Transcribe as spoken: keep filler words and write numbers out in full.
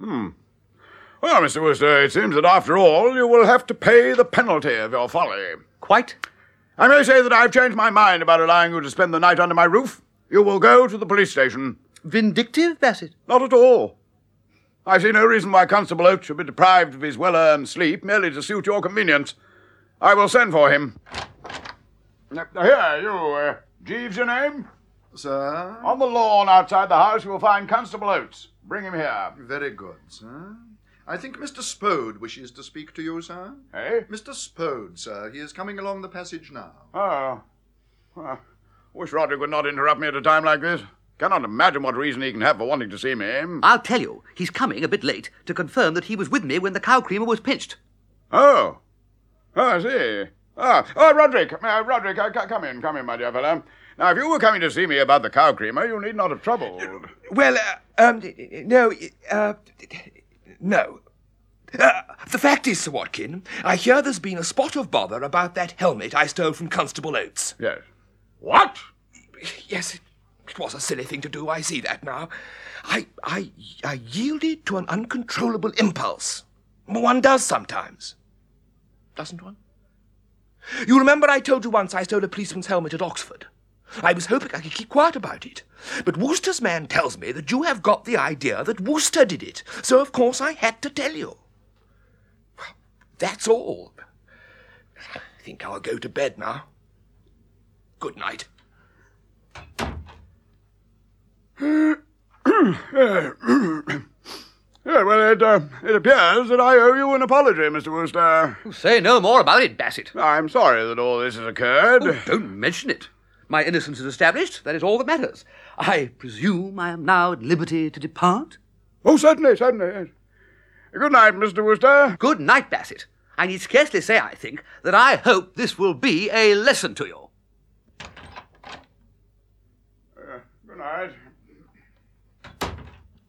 Hmm. Well, Mister Wooster, it seems that after all you will have to pay the penalty of your folly. Quite. I may say that I've changed my mind about allowing you to spend the night under my roof. You will go to the police station. Vindictive, Bassett? Not at all. I see no reason why Constable Oates should be deprived of his well-earned sleep merely to suit your convenience. I will send for him. Now, here, you, uh, Jeeves, your name? Sir? On the lawn outside the house you will find Constable Oates. Bring him here. Very good, sir. I think Mister Spode wishes to speak to you, sir. Eh? Mister Spode, sir. He is coming along the passage now. Oh. Well, wish Roderick would not interrupt me at a time like this. Cannot imagine what reason he can have for wanting to see me. I'll tell you. He's coming a bit late to confirm that he was with me when the cow creamer was pinched. Oh. Oh, I see. Ah, oh, Roderick. Uh, Roderick, uh, c- come in, come in, my dear fellow. Now, if you were coming to see me about the cow creamer, you need not have troubled. Well, uh, um, no, uh, no. Uh, the fact is, Sir Watkin, I hear there's been a spot of bother about that helmet I stole from Constable Oates. Yes. What? Yes, it, it was a silly thing to do, I see that now. I, I, I yielded to an uncontrollable impulse. One does sometimes. Doesn't one? You remember I told you once I stole a policeman's helmet at Oxford? I was hoping I could keep quiet about it. But Wooster's man tells me that you have got the idea that Wooster did it, so of course I had to tell you. That's all. I think I'll go to bed now. Good night. Yeah, well, it, uh, it appears that I owe you an apology, Mister Wooster. Say no more about it, Bassett. I'm sorry that all this has occurred. Oh, don't mention it. My innocence is established. That is all that matters. I presume I am now at liberty to depart? Oh, certainly, certainly. Yes. Good night, Mister Wooster. Good night, Bassett. I need scarcely say, I think, that I hope this will be a lesson to you. Uh, good night.